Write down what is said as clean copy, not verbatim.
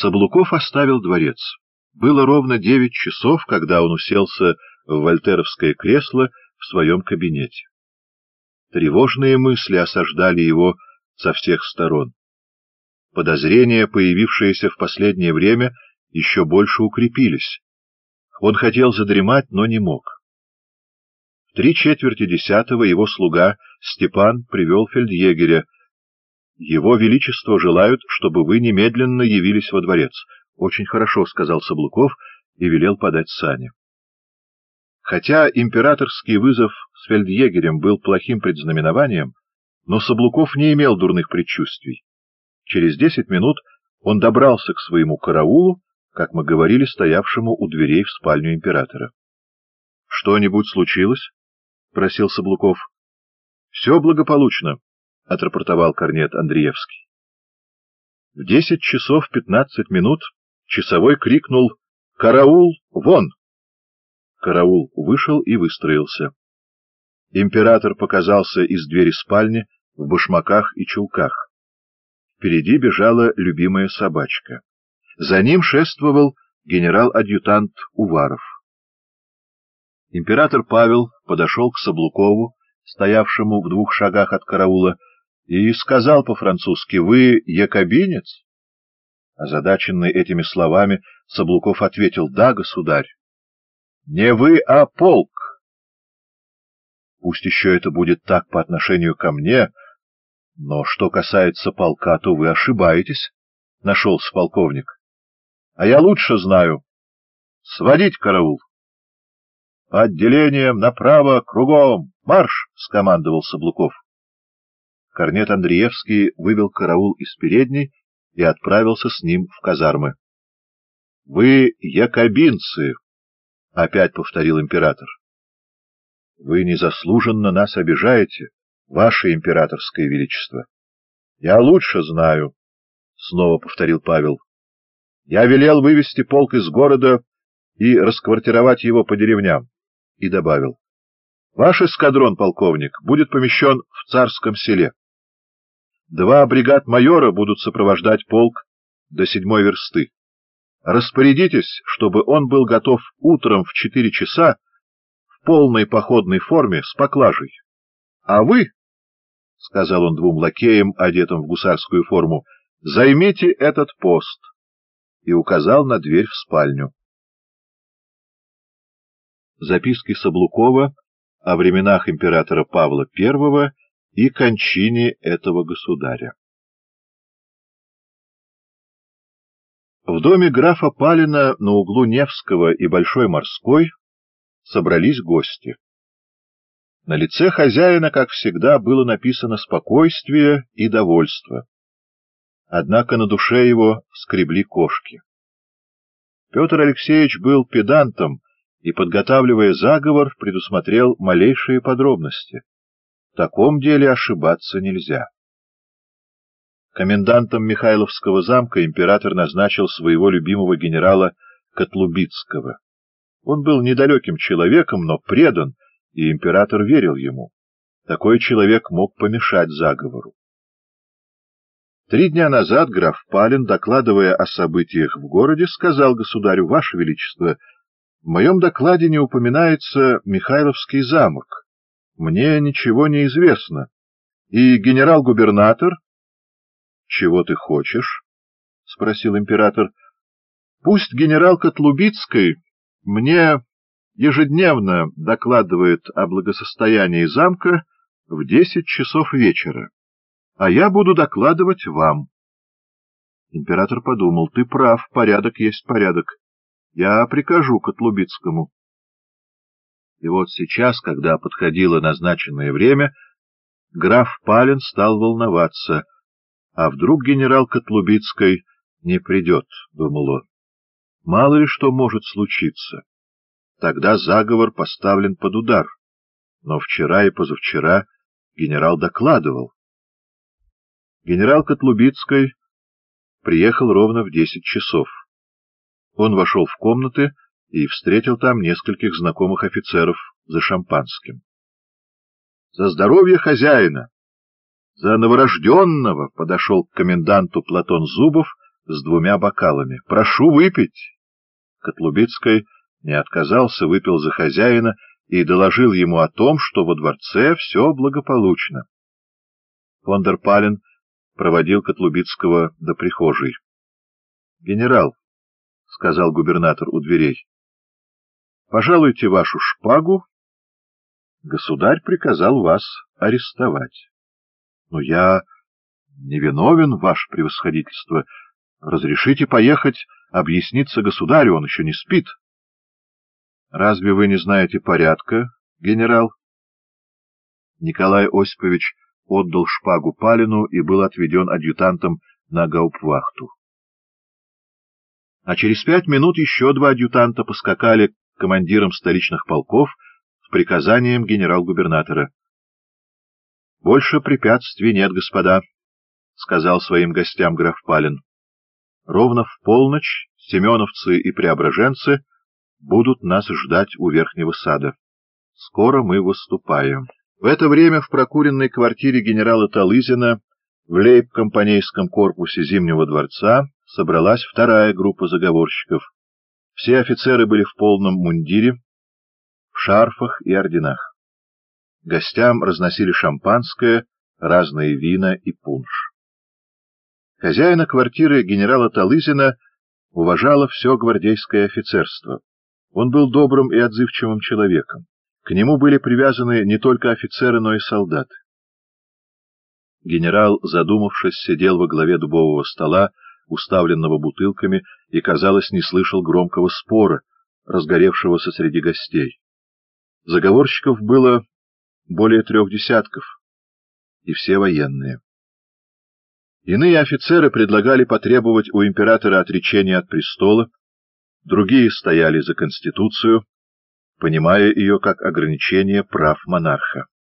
Соблуков оставил дворец. Было ровно 9 часов, когда он уселся в вольтеровское кресло в своем кабинете. Тревожные мысли осаждали его со всех сторон. Подозрения, появившиеся в последнее время, еще больше укрепились. Он хотел задремать, но не мог. В 9:45 его слуга Степан привел фельдъегеря. «Его Величество желают, чтобы вы немедленно явились во дворец». «Очень хорошо», — сказал Соблуков и велел подать сани. Хотя императорский вызов с фельдъегерем был плохим предзнаменованием, но Соблуков не имел дурных предчувствий. Через 10 минут он добрался к своему караулу, как мы говорили, стоявшему у дверей в спальню императора. — Что-нибудь случилось? — просил Соблуков. — Все благополучно, — отрапортовал корнет Андреевский. В 10 часов 15 минут часовой крикнул: «Караул, вон!» Караул вышел и выстроился. Император показался из двери спальни в башмаках и чулках. Впереди бежала любимая собачка. За ним шествовал генерал-адъютант Уваров. Император Павел подошел к Соблукову, стоявшему в 2 шагах от караула, и сказал по-французски: «Вы якобинец?» Озадаченный этими словами, Соблуков ответил: «Да, государь». «Не вы, а полк». «Пусть еще это будет так по отношению ко мне, но что касается полка, то вы ошибаетесь», — нашелся полковник. «А я лучше знаю. Сводить караул». «Отделением направо, кругом! Марш!» — скомандовал Соблуков. Корнет Андреевский вывел караул из передней и отправился с ним в казармы. — Вы якобинцы! — опять повторил император. — Вы незаслуженно нас обижаете, ваше императорское величество. — Я лучше знаю, — снова повторил Павел. — Я велел вывести полк из города и расквартировать его по деревням. И добавил: — Ваш эскадрон, полковник, будет помещен в Царском селе. 2 бригад-майора будут сопровождать полк до 7-й версты. Распорядитесь, чтобы он был готов утром в 4 часа в полной походной форме с поклажей. А вы, — сказал он 2 лакеям, одетым в гусарскую форму, — займите этот пост, и указал на дверь в спальню. Записки Соблукова о временах императора Павла I и кончине этого государя. В доме графа Палина на углу Невского и Большой Морской собрались гости. На лице хозяина, как всегда, было написано спокойствие и довольство. Однако на душе его скребли кошки. Петр Алексеевич был педантом и, подготавливая заговор, предусмотрел малейшие подробности. В таком деле ошибаться нельзя. Комендантом Михайловского замка император назначил своего любимого генерала Котлубицкого. Он был недалеким человеком, но предан, и император верил ему. Такой человек мог помешать заговору. 3 дня назад граф Палин, докладывая о событиях в городе, сказал государю: «Ваше Величество, в моем докладе не упоминается Михайловский замок. Мне ничего не известно. И генерал-губернатор...» «Чего ты хочешь?» — спросил император. «Пусть генерал Котлубицкий мне ежедневно докладывает о благосостоянии замка в 10 часов вечера, а я буду докладывать вам». Император подумал: «Ты прав, порядок есть порядок. Я прикажу Котлубицкому». И вот сейчас, когда подходило назначенное время, граф Палин стал волноваться. «А вдруг генерал Котлубицкий не придет?» — думал он. «Мало ли что может случиться. Тогда заговор поставлен под удар. Но вчера и позавчера генерал докладывал». Генерал Котлубицкий приехал ровно в 10 часов. Он вошел в комнаты и встретил там нескольких знакомых офицеров за шампанским. «За здоровье хозяина! За новорожденного!» — подошел к коменданту Платон Зубов с 2 бокалами. «Прошу выпить!» Котлубицкий не отказался, выпил за хозяина и доложил ему о том, что во дворце все благополучно. Фон дер Пален проводил Котлубицкого до прихожей. «Генерал», — сказал губернатор у дверей, — «пожалуйте вашу шпагу. Государь приказал вас арестовать». «Но я невиновен, ваше превосходительство. Разрешите поехать объясниться государю, он еще не спит». «Разве вы не знаете порядка, генерал?» Николай Осипович отдал шпагу Палину и был отведен адъютантом на гауптвахту. А через 5 минут еще 2 адъютанта поскакали к командирам столичных полков с приказанием генерал-губернатора. «Больше препятствий нет, господа», — сказал своим гостям граф Палин. «Ровно в полночь семеновцы и преображенцы будут нас ждать у Верхнего сада. Скоро мы выступаем». В это время в прокуренной квартире генерала Талызина в лейб-компанейском корпусе Зимнего дворца собралась вторая группа заговорщиков. Все офицеры были в полном мундире, в шарфах и орденах. Гостям разносили шампанское, разные вина и пунш. Хозяина квартиры генерала Талызина уважало все гвардейское офицерство. Он был добрым и отзывчивым человеком. К нему были привязаны не только офицеры, но и солдаты. Генерал, задумавшись, сидел во главе дубового стола, уставленного бутылками, и, казалось, не слышал громкого спора, разгоревшегося среди гостей. Заговорщиков было более 3 десятков, и все военные. Иные офицеры предлагали потребовать у императора отречения от престола, другие стояли за Конституцию, понимая ее как ограничение прав монарха.